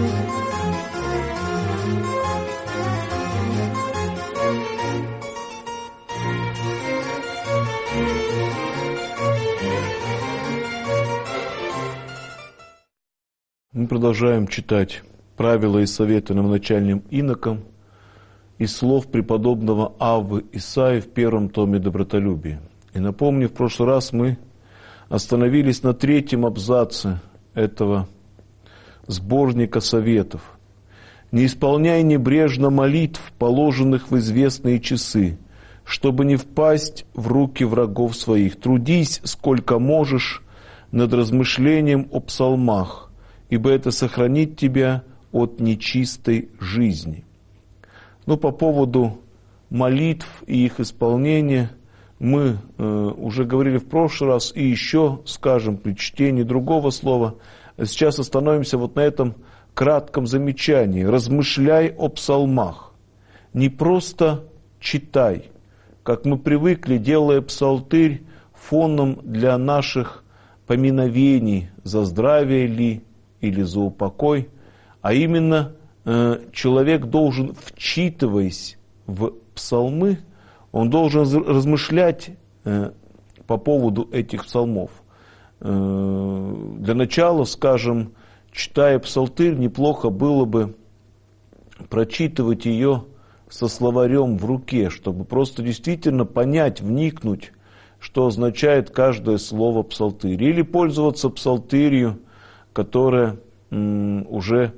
Мы продолжаем читать правила и советы новоначальным инокам из слов преподобного Аввы Исаии в первом томе «Добротолюбие». И напомню, в прошлый раз мы остановились на третьем абзаце этого сборника советов. «Не исполняй небрежно молитв, положенных в известные часы, чтобы не впасть в руки врагов своих. Трудись, сколько можешь, над размышлением о псалмах, ибо это сохранит тебя от нечистой жизни». Но по поводу молитв и их исполнения мы уже говорили в прошлый раз и еще скажем при чтении другого слова. Сейчас остановимся вот на этом кратком замечании. Размышляй о псалмах. Не просто читай, как мы привыкли, делая псалтырь фоном для наших поминовений за здравие ли, или за упокой, а именно человек должен, вчитываясь в псалмы, он должен размышлять по поводу этих псалмов. Для начала, скажем, читая псалтырь, неплохо было бы прочитывать ее со словарем в руке, чтобы просто действительно понять, вникнуть, что означает каждое слово псалтырь. Или пользоваться псалтырью, которая уже,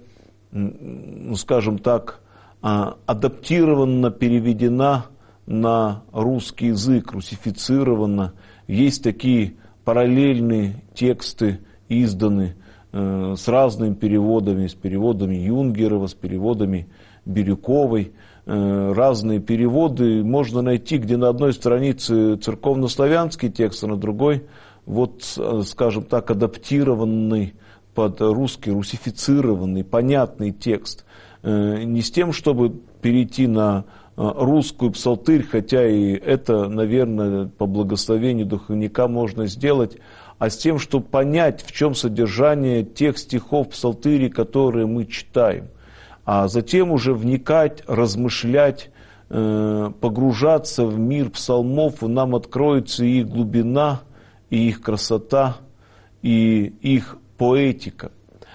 скажем так, адаптирована, переведена на русский язык, русифицирована. Есть такие параллельные тексты, изданы с разными переводами, с переводами Юнгерова, с переводами Бирюковой. Разные переводы можно найти, где на одной странице церковнославянский текст, а на другой, вот, скажем так, адаптированный под русский, русифицированный, понятный текст. Не с тем, чтобы перейти на русскую псалтырь, хотя и это, наверное, по благословению духовника можно сделать, а с тем, чтобы понять, в чем содержание тех стихов псалтыри, которые мы читаем. А затем уже вникать, размышлять, погружаться в мир псалмов, и нам откроется и их глубина, и их красота, и их поэтика.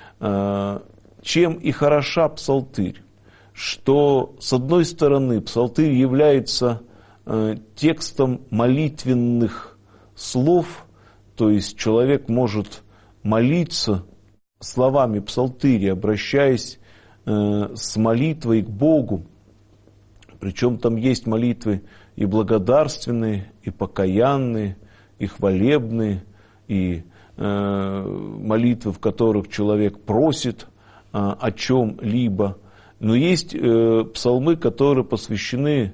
Чем и хороша псалтырь? Что, с одной стороны, псалтырь является текстом молитвенных слов, то есть человек может молиться словами псалтыря, обращаясь с молитвой к Богу. Причем там есть молитвы и благодарственные, и покаянные, и хвалебные, и молитвы, в которых человек просит о чем-либо. Но есть псалмы, которые посвящены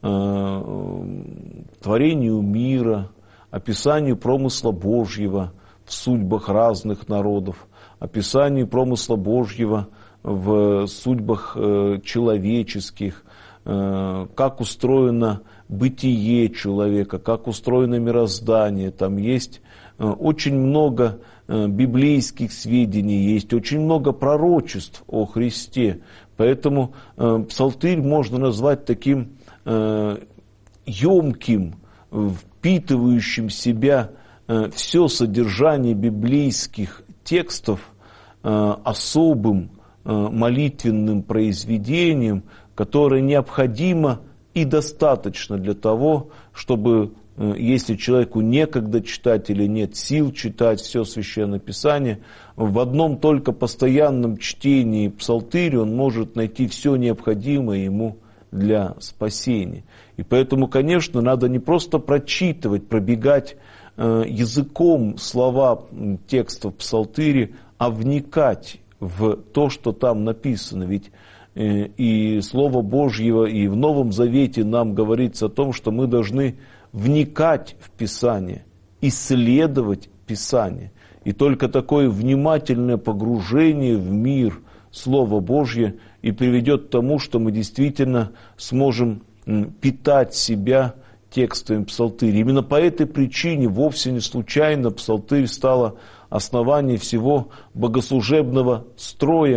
творению мира, описанию промысла Божьего в судьбах разных народов, описанию промысла Божьего в судьбах человеческих, как устроено бытие человека, как устроено мироздание. Там есть очень много библейских сведений, есть очень много пророчеств о Христе. Поэтому псалтырь можно назвать таким емким, впитывающим в себя все содержание библейских текстов особым молитвенным произведением, которое необходимо и достаточно для того, чтобы, если человеку некогда читать или нет сил читать все Священное Писание, в одном только постоянном чтении псалтыря он может найти все необходимое ему для спасения. И поэтому, конечно, надо не просто прочитывать, пробегать языком слова текстов псалтыря, а вникать в то, что там написано. Ведь и Слово Божье, и в Новом Завете нам говорится о том, что мы должны вникать в Писание, исследовать Писание. И только такое внимательное погружение в мир Слова Божье и приведет к тому, что мы действительно сможем питать себя текстами псалтыря. Именно по этой причине вовсе не случайно псалтырь стала основанием всего богослужебного строя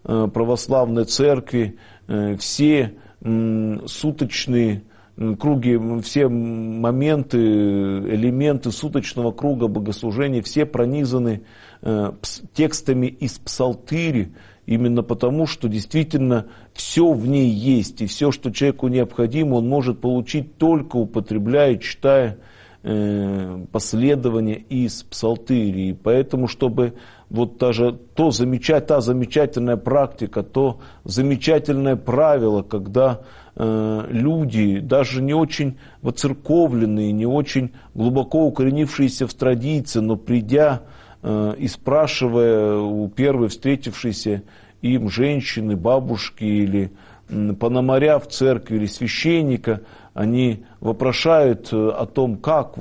православной церкви, все суточные круги, все моменты, элементы суточного круга богослужения, все пронизаны текстами из псалтыри, именно потому, что действительно все в ней есть, и все, что человеку необходимо, он может получить только употребляя, читая последования из псалтыри. И поэтому, чтобы вот даже та замечательная практика, то замечательное правило, когда люди, даже не очень воцерковленные, не очень глубоко укоренившиеся в традиции, но придя и спрашивая у первой встретившейся им женщины, бабушки или пономаря в церкви или священника, они вопрошают о том, как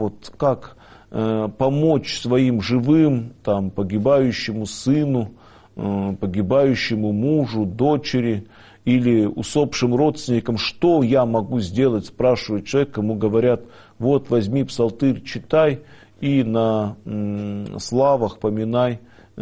помочь своим живым, погибающему сыну, погибающему мужу, дочери или усопшим родственникам, что я могу сделать, спрашивает человек, ему говорят, вот возьми псалтырь, читай и на славах поминай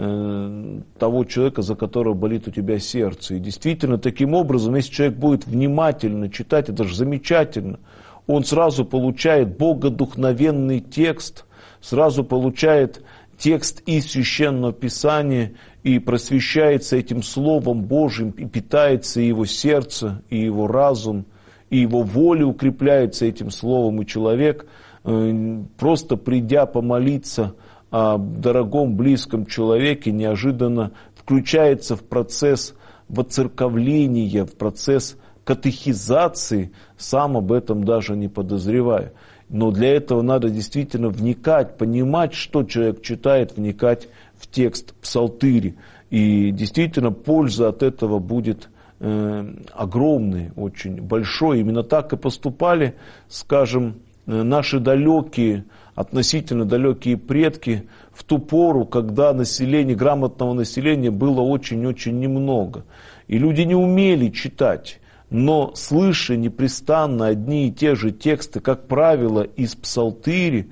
того человека, за которого болит у тебя сердце. И действительно, таким образом, если человек будет внимательно читать, это же замечательно, он сразу получает богодухновенный текст, сразу получает текст из Священного Писания и просвещается этим Словом Божьим, и питается его сердце, и его разум, и его воля укрепляется этим Словом, и человек, просто придя помолиться о дорогом, близком человеке, неожиданно включается в процесс воцерковления, в процесс катехизации, сам об этом даже не подозревая. Но для этого надо действительно вникать, понимать, что человек читает, вникать в текст псалтыри. И действительно польза от этого будет огромной, очень большой. Именно так и поступали, скажем, наши далекие, относительно далекие предки в ту пору, когда грамотного населения было очень-очень немного. И люди не умели читать. Но слыша непрестанно одни и те же тексты, как правило, из псалтыри,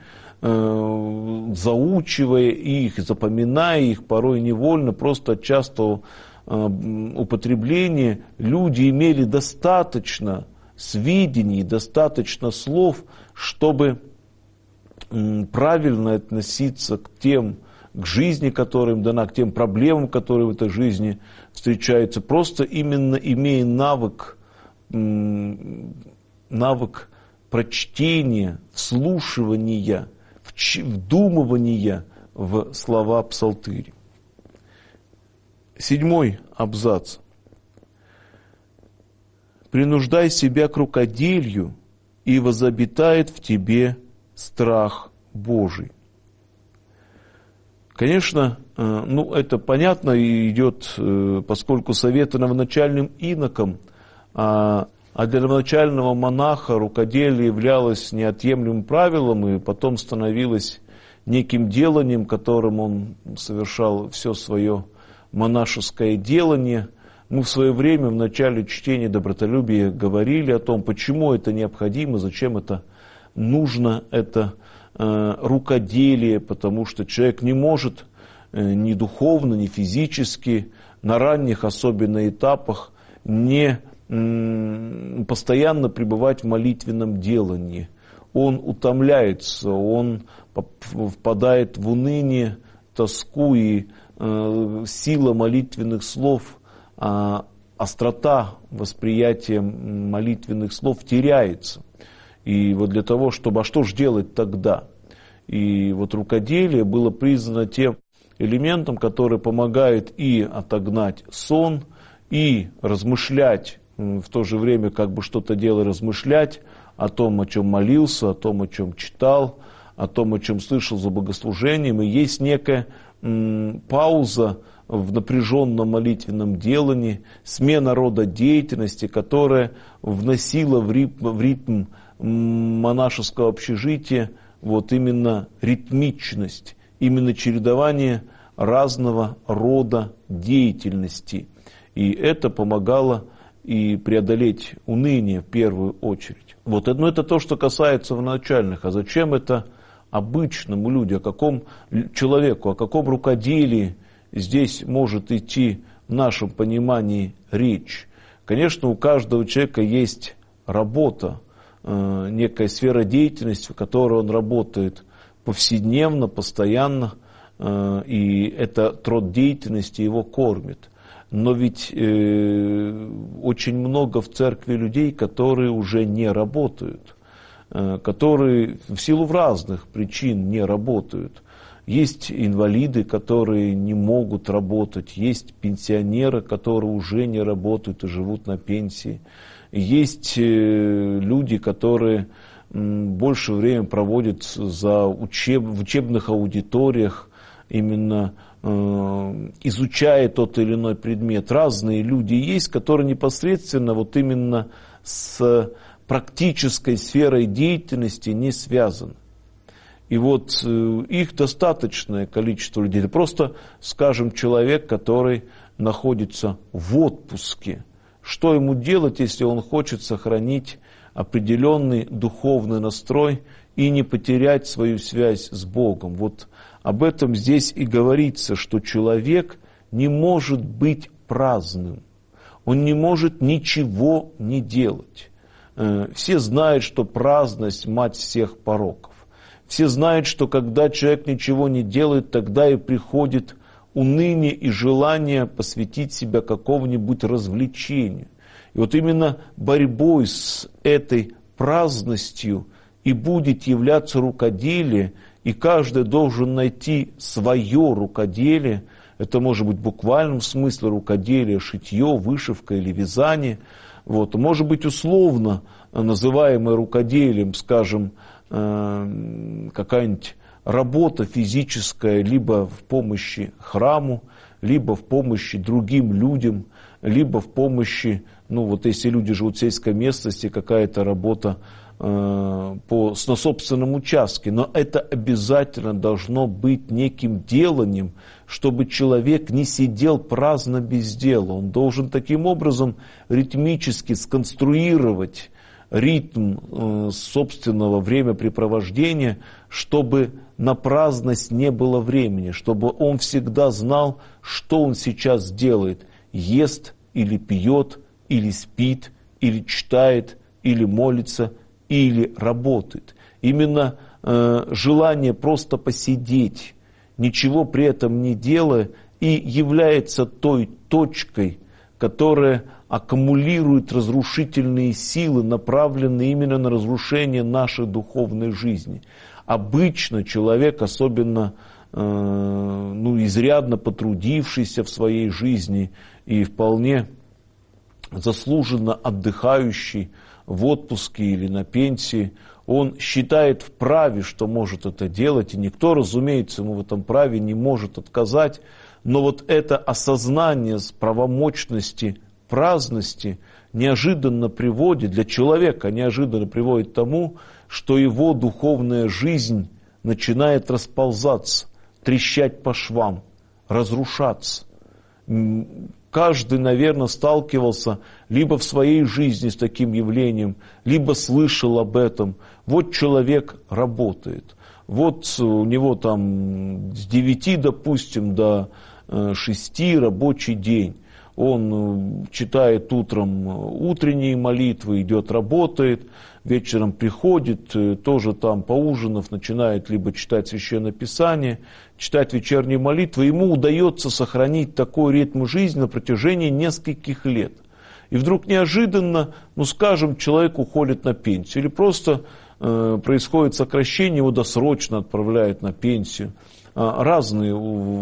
заучивая их, запоминая их, порой невольно, просто от частого употребления, люди имели достаточно сведений, достаточно слов, чтобы правильно относиться к жизни, которая им дана, к тем проблемам, которые в этой жизни встречаются, просто именно имея навык прочтения, вслушивания, вдумывания в слова псалтыри. 7 абзац. «Принуждай себя к рукоделию, и возобитает в тебе страх Божий». Конечно, это понятно и идет, поскольку советы новоначальным инокам, а для новоначального монаха рукоделие являлось неотъемлемым правилом и потом становилось неким деланием, которым он совершал все свое монашеское делание. Мы в свое время в начале чтения добротолюбия говорили о том, почему это необходимо, зачем это нужно, это рукоделие, потому что человек не может ни духовно, ни физически, на ранних особенно этапах не постоянно пребывать в молитвенном делании. Он утомляется, он впадает в уныние, тоску, и сила молитвенных слов, острота восприятия молитвенных слов теряется. И вот для того, чтобы, что же делать тогда? И вот рукоделие было признано тем элементом, который помогает и отогнать сон, и размышлять, в то же время что-то делая, размышлять о том, о чем молился, о том, о чем читал, о том, о чем слышал за богослужением. И есть некая пауза в напряженном молитвенном делании, смена рода деятельности, которая вносила в ритм монашеского общежития именно ритмичность, именно чередование разного рода деятельности. И это помогало и преодолеть уныние в первую очередь. Это то, что касается начальных. А зачем это обычному люди, о каком человеку, о каком рукоделии здесь может идти в нашем понимании речь? Конечно, у каждого человека есть работа, некая сфера деятельности, в которой он работает повседневно, постоянно, и этот род деятельности его кормит. Но ведь очень много в церкви людей, которые уже не работают, которые в силу разных причин не работают. Есть инвалиды, которые не могут работать, есть пенсионеры, которые уже не работают и живут на пенсии. Есть люди, которые больше времени проводят в учебных аудиториях, именно изучая тот или иной предмет. Разные люди есть, которые непосредственно вот именно с практической сферой деятельности не связаны. И вот их достаточное количество людей. Просто, скажем, человек, который находится в отпуске. Что ему делать, если он хочет сохранить определенный духовный настрой и не потерять свою связь с Богом? Вот об этом здесь и говорится, что человек не может быть праздным. Он не может ничего не делать. Все знают, что праздность – мать всех пороков. Все знают, что когда человек ничего не делает, тогда и приходит уныние и желание посвятить себя какому-нибудь развлечению. И вот именно борьбой с этой праздностью и будет являться рукоделие, и каждый должен найти свое рукоделие. Это может быть в буквальном смысле рукоделие, шитье, вышивка или вязание. Вот. Может быть условно называемое рукоделием, скажем, какая-нибудь работа физическая, либо в помощи храму, либо в помощи другим людям, либо в помощи, вот если люди живут в сельской местности, какая-то работа на собственном участке. Но это обязательно должно быть неким деланием, чтобы человек не сидел праздно без дела. Он должен таким образом ритмически сконструировать ритм собственного времяпрепровождения, чтобы на праздность не было времени, чтобы он всегда знал, что он сейчас делает. Ест или пьет, или спит, или читает, или молится, или работает. Именно желание просто посидеть, ничего при этом не делая, и является той точкой, которая аккумулирует разрушительные силы, направленные именно на разрушение нашей духовной жизни. Обычно человек, особенно изрядно потрудившийся в своей жизни и вполне заслуженно отдыхающий в отпуске или на пенсии, он считает вправе, что может это делать, и никто, разумеется, ему в этом праве не может отказать. Но вот это осознание правомочности праздности неожиданно приводит, для человека неожиданно приводит к тому, что его духовная жизнь начинает расползаться, трещать по швам, разрушаться. Каждый, наверное, сталкивался либо в своей жизни с таким явлением, либо слышал об этом. Вот человек работает. Вот у него там с 9, допустим, до 6 рабочий день. Он читает утром утренние молитвы, идет, работает, вечером приходит, тоже там поужинав, начинает либо читать Священное Писание, читать вечерние молитвы. Ему удается сохранить такой ритм жизни на протяжении нескольких лет. И вдруг неожиданно, скажем, человек уходит на пенсию, или просто происходит сокращение, его досрочно отправляют на пенсию. Разные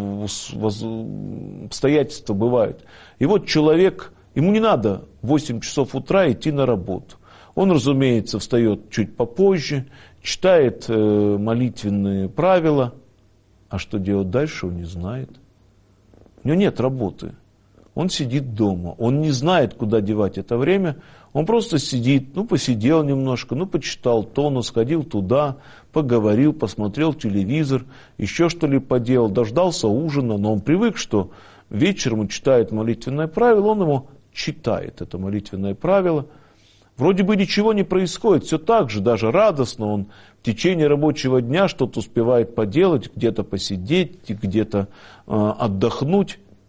обстоятельства бывают. И вот человек, ему не надо в 8 часов утра идти на работу. Он, разумеется, встает чуть попозже, читает молитвенные правила. А что делать дальше, он не знает. У него нет работы. Он сидит дома. Он не знает, куда девать это время. Он просто сидит, посидел немножко, почитал то, сходил туда, поговорил, посмотрел телевизор, еще что-либо поделал, дождался ужина, но он привык, что вечером он читает молитвенное правило, он его читает, это молитвенное правило. Вроде бы ничего не происходит, все так же, даже радостно, он в течение рабочего дня что-то успевает поделать, где-то посидеть, где-то отдохнуть.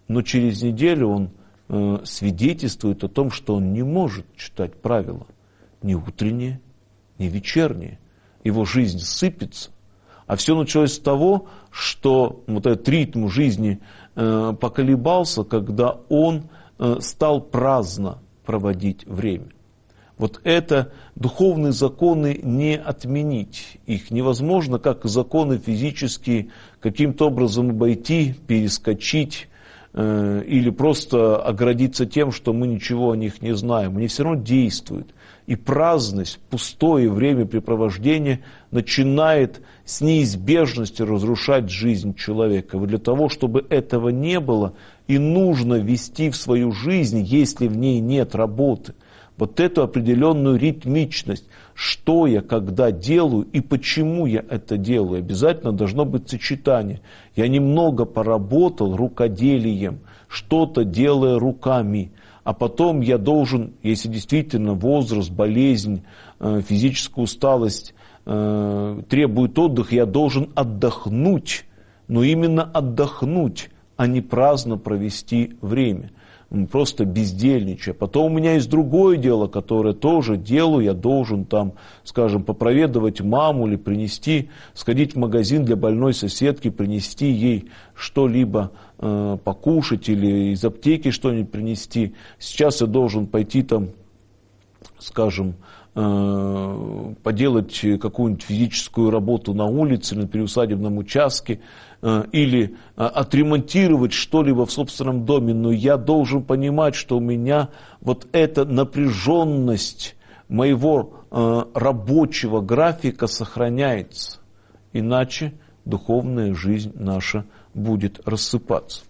но через неделю он свидетельствует о том, что он не может читать правила. Ни утренние, ни вечерние. Его жизнь сыпется. А все началось с того, что вот этот ритм жизни поколебался, когда он стал праздно проводить время. Вот это духовные законы не отменить. Их невозможно, как и законы физические, каким-то образом обойти, перескочить или просто оградиться тем, что мы ничего о них не знаем. Они все равно действуют. И праздность, пустое времяпрепровождение начинает с неизбежностью разрушать жизнь человека. И для того, чтобы этого не было, и нужно вести в свою жизнь, если в ней нет работы, вот эту определенную ритмичность, что я когда делаю и почему я это делаю. Обязательно должно быть сочетание. Я немного поработал рукоделием, что-то делая руками, а потом я должен, если действительно возраст, болезнь, физическая усталость требует отдыха, я должен отдохнуть, но именно отдохнуть, а не праздно провести время. Просто бездельничая. Потом у меня есть другое дело, которое тоже делаю, я должен там, скажем, попроведывать маму или принести, сходить в магазин для больной соседки, принести ей что-либо покушать или из аптеки что-нибудь принести. Сейчас я должен пойти там, скажем, поделать какую-нибудь физическую работу на улице, на приусадебном участке, или отремонтировать что-либо в собственном доме, но я должен понимать, что у меня вот эта напряженность моего рабочего графика сохраняется, иначе духовная жизнь наша будет рассыпаться.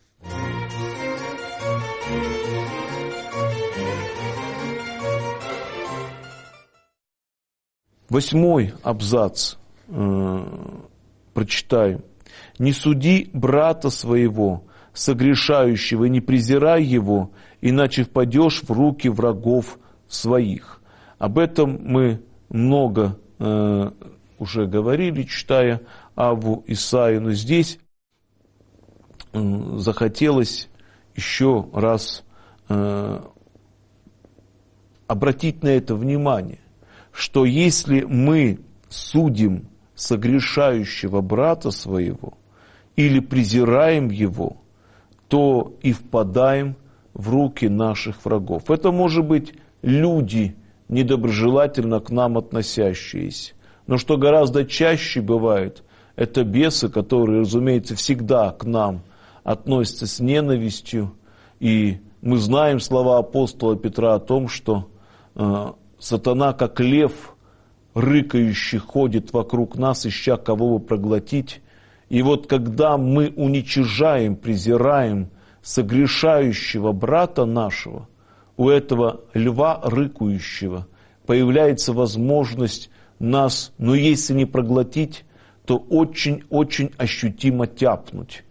Восьмой абзац прочитаю. «Не суди брата своего, согрешающего, и не презирай его, иначе впадешь в руки врагов своих». Об этом мы много уже говорили, читая Авву Исаию, но здесь захотелось еще раз обратить на это внимание, что если мы судим согрешающего брата своего или презираем его, то и впадаем в руки наших врагов. Это может быть люди, недоброжелательно к нам относящиеся. Но что гораздо чаще бывает, это бесы, которые, разумеется, всегда к нам относятся с ненавистью. И мы знаем слова апостола Петра о том, что сатана, как лев, рыкающий, ходит вокруг нас, ища кого бы проглотить. И вот когда мы уничижаем, презираем согрешающего брата нашего, у этого льва рыкающего появляется возможность нас, но если не проглотить, то очень-очень ощутимо тяпнуть.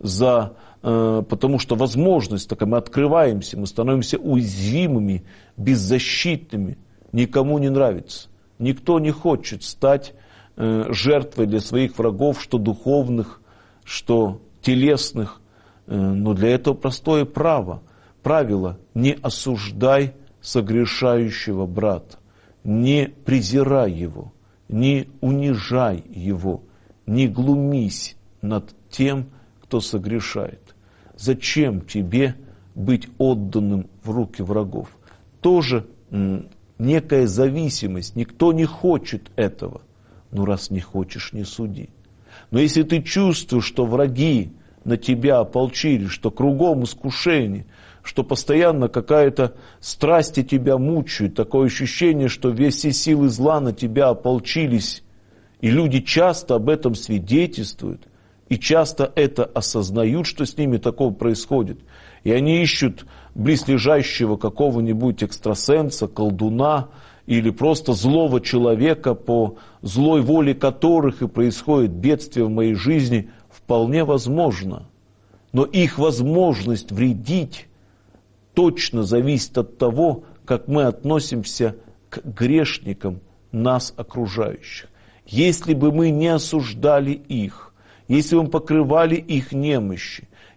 Потому что возможность такая, мы открываемся, мы становимся уязвимыми, беззащитными, никому не нравится. Никто не хочет стать жертвой для своих врагов, что духовных, что телесных. Но для этого простое правило: не осуждай согрешающего брата, не презирай его, не унижай его, не глумись над тем, кто согрешает. Зачем тебе быть отданным в руки врагов? Тоже некая зависимость. Никто не хочет этого. Но раз не хочешь, не суди. Но если ты чувствуешь, что враги на тебя ополчились, что кругом искушение, что постоянно какая-то страсть тебя мучает, такое ощущение, что все силы зла на тебя ополчились, и люди часто об этом свидетельствуют, и часто это осознают, что с ними такое происходит. И они ищут близлежащего какого-нибудь экстрасенса, колдуна или просто злого человека, по злой воле которых и происходит бедствие в моей жизни, вполне возможно. Но их возможность вредить точно зависит от того, как мы относимся к грешникам, нас окружающих. Если бы мы не осуждали их, если бы мы покрывали их немощи,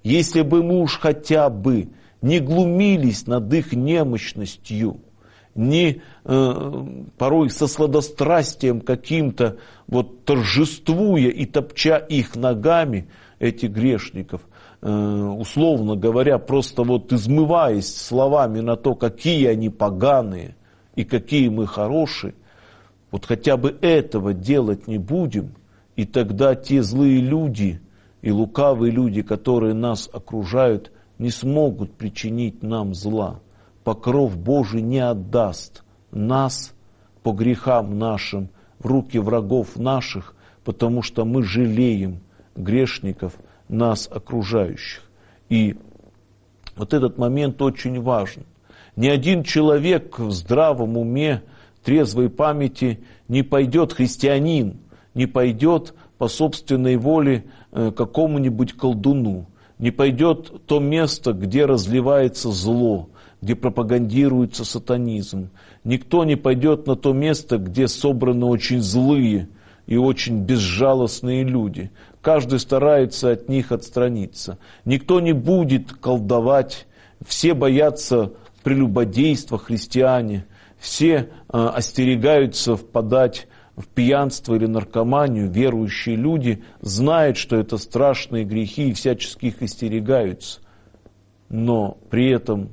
если бы мы уж хотя бы не глумились над их немощностью, не порой со сладострастием каким-то, вот торжествуя и топча их ногами, этих грешников, условно говоря, просто вот измываясь словами на то, какие они поганые и какие мы хорошие, вот хотя бы этого делать не будем, и тогда те злые люди и лукавые люди, которые нас окружают, не смогут причинить нам зла. Покров Божий не отдаст нас по грехам нашим в руки врагов наших, потому что мы жалеем грешников, нас окружающих. И вот этот момент очень важен. Ни один человек в здравом уме, трезвой памяти не пойдет, христианин, не пойдет по собственной воле какому-нибудь колдуну, не пойдет в то место, где разливается зло, где пропагандируется сатанизм. Никто не пойдет на то место, где собраны очень злые и очень безжалостные люди. Каждый старается от них отстраниться. Никто не будет колдовать. Все боятся прелюбодейства, христиане. Все остерегаются впадать в пьянство или наркоманию. Верующие люди знают, что это страшные грехи и всячески их остерегаются. Но при этом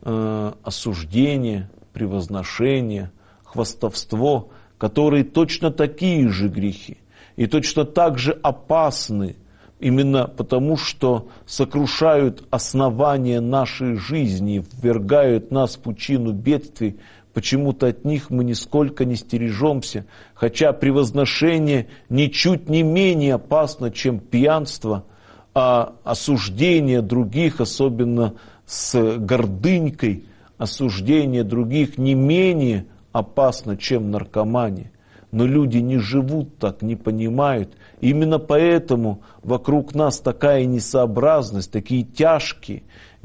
осуждение, превозношение, хвастовство, которые точно такие же грехи и точно так же опасны, именно потому что сокрушают основания нашей жизни, ввергают нас в пучину бедствий. Почему-то от них мы нисколько не стережемся, хотя превозношение ничуть не менее опасно, чем пьянство, а осуждение других, особенно с гордынькой, осуждение других не менее опасно, чем наркомания. Но люди не живут так, не понимают. Именно поэтому вокруг нас такая несообразность, такие тяжкие,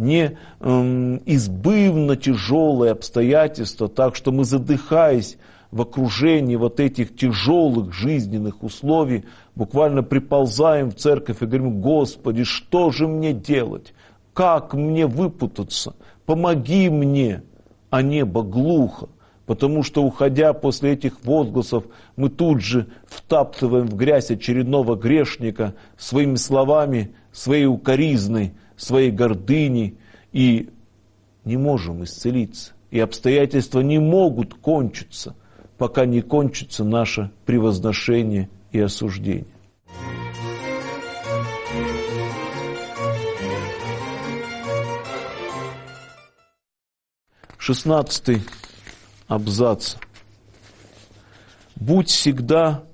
неизбывно тяжелые обстоятельства, так что мы, задыхаясь в окружении вот этих тяжелых жизненных условий, буквально приползаем в церковь и говорим: Господи, что же мне делать? Как мне выпутаться? Помоги мне. А небо глухо, потому что, уходя после этих возгласов, мы тут же втаптываем в грязь очередного грешника своими словами, своей укоризной, своей гордыней, и не можем исцелиться. И обстоятельства не могут кончиться, пока не кончится наше превозношение и осуждение. Шестнадцатый абзац. «Будь всегда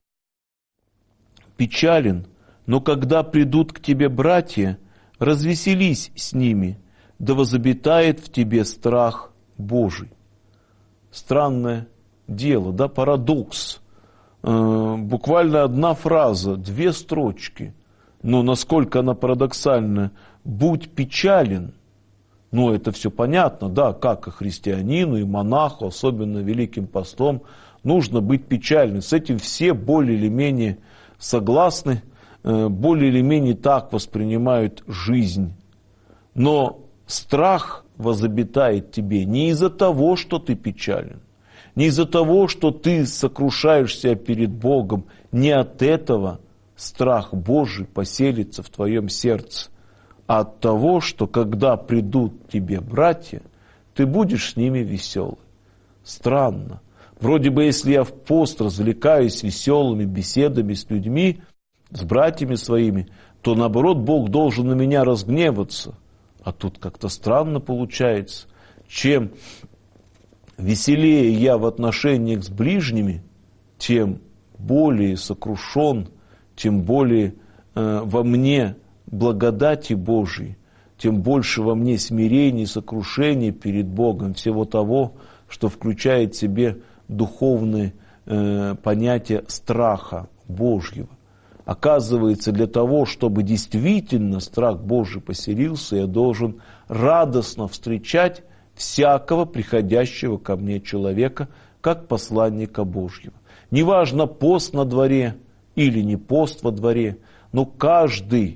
печален, но когда придут к тебе братья, развеселись с ними, да возобитает в тебе страх Божий». Странное дело, да, парадокс. Буквально одна фраза, 2 строчки, но насколько она парадоксальна. «Будь печален». Ну, это все понятно, да, как и христианину, и монаху, особенно Великим постом, нужно быть печальным. С этим все более или менее согласны, более или менее так воспринимают жизнь. Но страх возобитает тебе не из-за того, что ты печален, не из-за того, что ты сокрушаешься перед Богом, не от этого страх Божий поселится в твоем сердце, а от того, что когда придут к тебе братья, ты будешь с ними веселый. Странно. Вроде бы, если я в пост развлекаюсь веселыми беседами с людьми, с братьями своими, то наоборот Бог должен на меня разгневаться. А тут как-то странно получается. Чем веселее я в отношениях с ближними, тем более сокрушен, тем более во мне благодати Божией, тем больше во мне смирения, сокрушения перед Богом, всего того, что включает в себе духовные понятия страха Божьего. Оказывается, для того, чтобы действительно страх Божий поселился, я должен радостно встречать всякого приходящего ко мне человека, как посланника Божьего. Неважно, пост на дворе или не пост во дворе, но каждый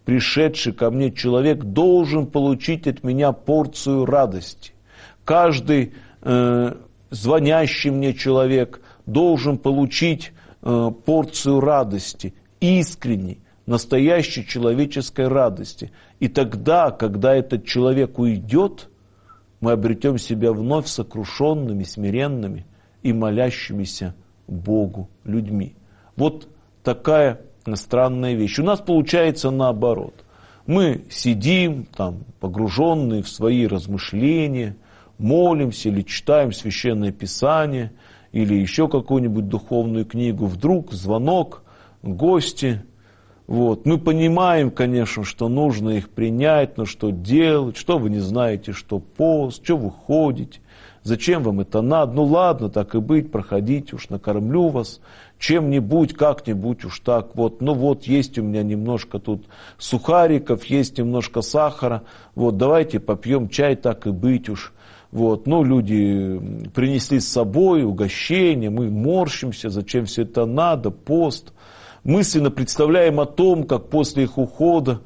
пришедший ко мне человек должен получить от меня порцию радости. Каждый звонящий мне человек должен получить порцию радости, искренней, настоящей человеческой радости. И тогда, когда этот человек уйдет, мы обретем себя вновь сокрушенными, смиренными и молящимися Богу людьми. Вот такая странная вещь. У нас получается наоборот. Мы сидим там, погруженные в свои размышления, молимся или читаем Священное Писание, или еще какую-нибудь духовную книгу. Вдруг звонок, гости. Вот. Мы понимаем, конечно, что нужно их принять, но что делать, что вы не знаете, что пост, что вы ходите, зачем вам это надо. Ну ладно, так и быть, проходите, уж накормлю вас чем-нибудь, как-нибудь уж так. Вот. Ну вот, есть у меня немножко тут сухариков, есть немножко сахара. Вот, давайте попьем чай, так и быть уж. Вот. Ну, люди принесли с собой угощение, мы морщимся, зачем все это надо, пост. Мысленно представляем о том, как после их ухода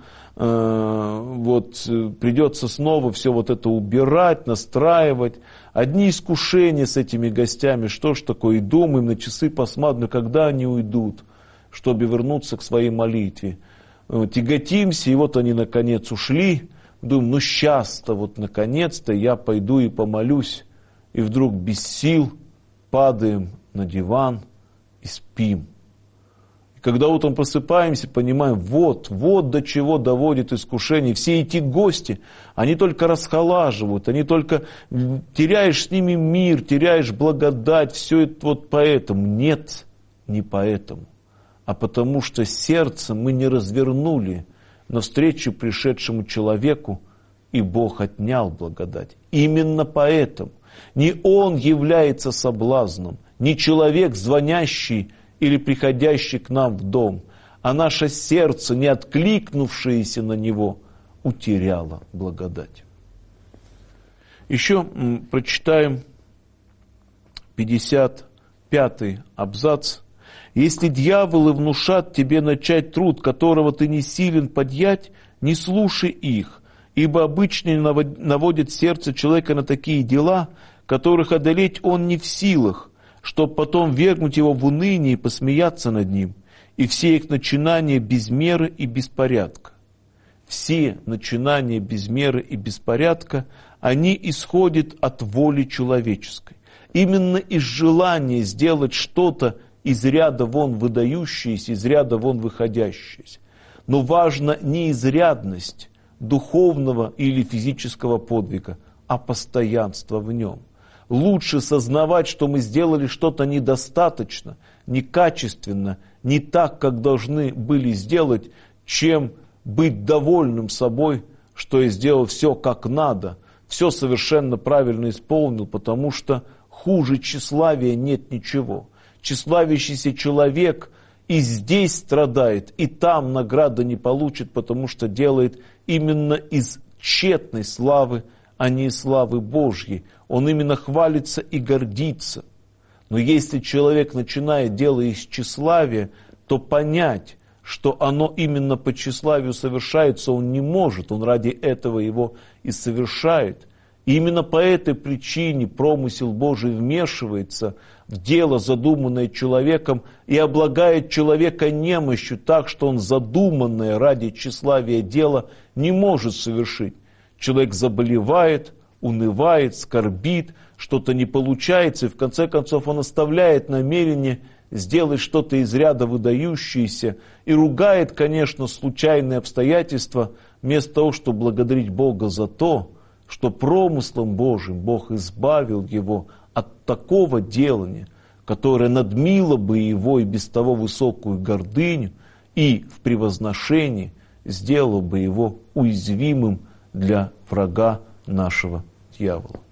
придется снова все вот это убирать, настраивать. Одни искушения с этими гостями, что ж такое, и думаем, на часы посмотрим, когда они уйдут, чтобы вернуться к своей молитве. Тяготимся, и вот они наконец ушли. Думаю, ну сейчас-то, вот наконец-то я пойду и помолюсь. И вдруг без сил падаем на диван и спим. И когда утром просыпаемся, понимаем, вот до чего доводит искушение. Все эти гости, они только расхолаживают, они только теряешь с ними мир, теряешь благодать, все это вот поэтому. Нет, не поэтому, а потому что сердце мы не развернули навстречу пришедшему человеку, и Бог отнял благодать. Именно поэтому не Он является соблазном, не человек, звонящий или приходящий к нам в дом, а наше сердце, не откликнувшееся на Него, утеряло благодать. Еще прочитаем 55-й абзац. «Если дьяволы внушат тебе начать труд, которого ты не силен поднять, не слушай их, ибо обычно наводят сердце человека на такие дела, которых одолеть он не в силах, чтобы потом вергнуть его в уныние и посмеяться над ним, и все их начинания без меры и беспорядка». Все начинания без меры и беспорядка, они исходят от воли человеческой. Именно из желания сделать что-то из ряда вон выдающееся, из ряда вон выходящееся. Но важна не изрядность духовного или физического подвига, а постоянство в нем. Лучше сознавать, что мы сделали что-то недостаточно, некачественно, не так, как должны были сделать, чем быть довольным собой, что я сделал все как надо, все совершенно правильно исполнил, потому что хуже тщеславия нет ничего. Тщеславящийся человек и здесь страдает, и там награды не получит, потому что делает именно из тщетной славы, а не из славы Божьей. Он именно хвалится и гордится. Но если человек начинает дело из тщеславия, то понять, что оно именно по тщеславию совершается, он не может, он ради этого его и совершает. И именно по этой причине промысел Божий вмешивается в дело, задуманное человеком, и облагает человека немощью так, что он задуманное ради тщеславия дело не может совершить. Человек заболевает, унывает, скорбит, что-то не получается, и в конце концов он оставляет намерение сделать что-то из ряда выдающееся и ругает, конечно, случайные обстоятельства, вместо того, чтобы благодарить Бога за то, что промыслом Божьим Бог избавил его от такого делания, которое надмило бы его и без того высокую гордыню, и в превозношении сделало бы его уязвимым для врага нашего дьявола.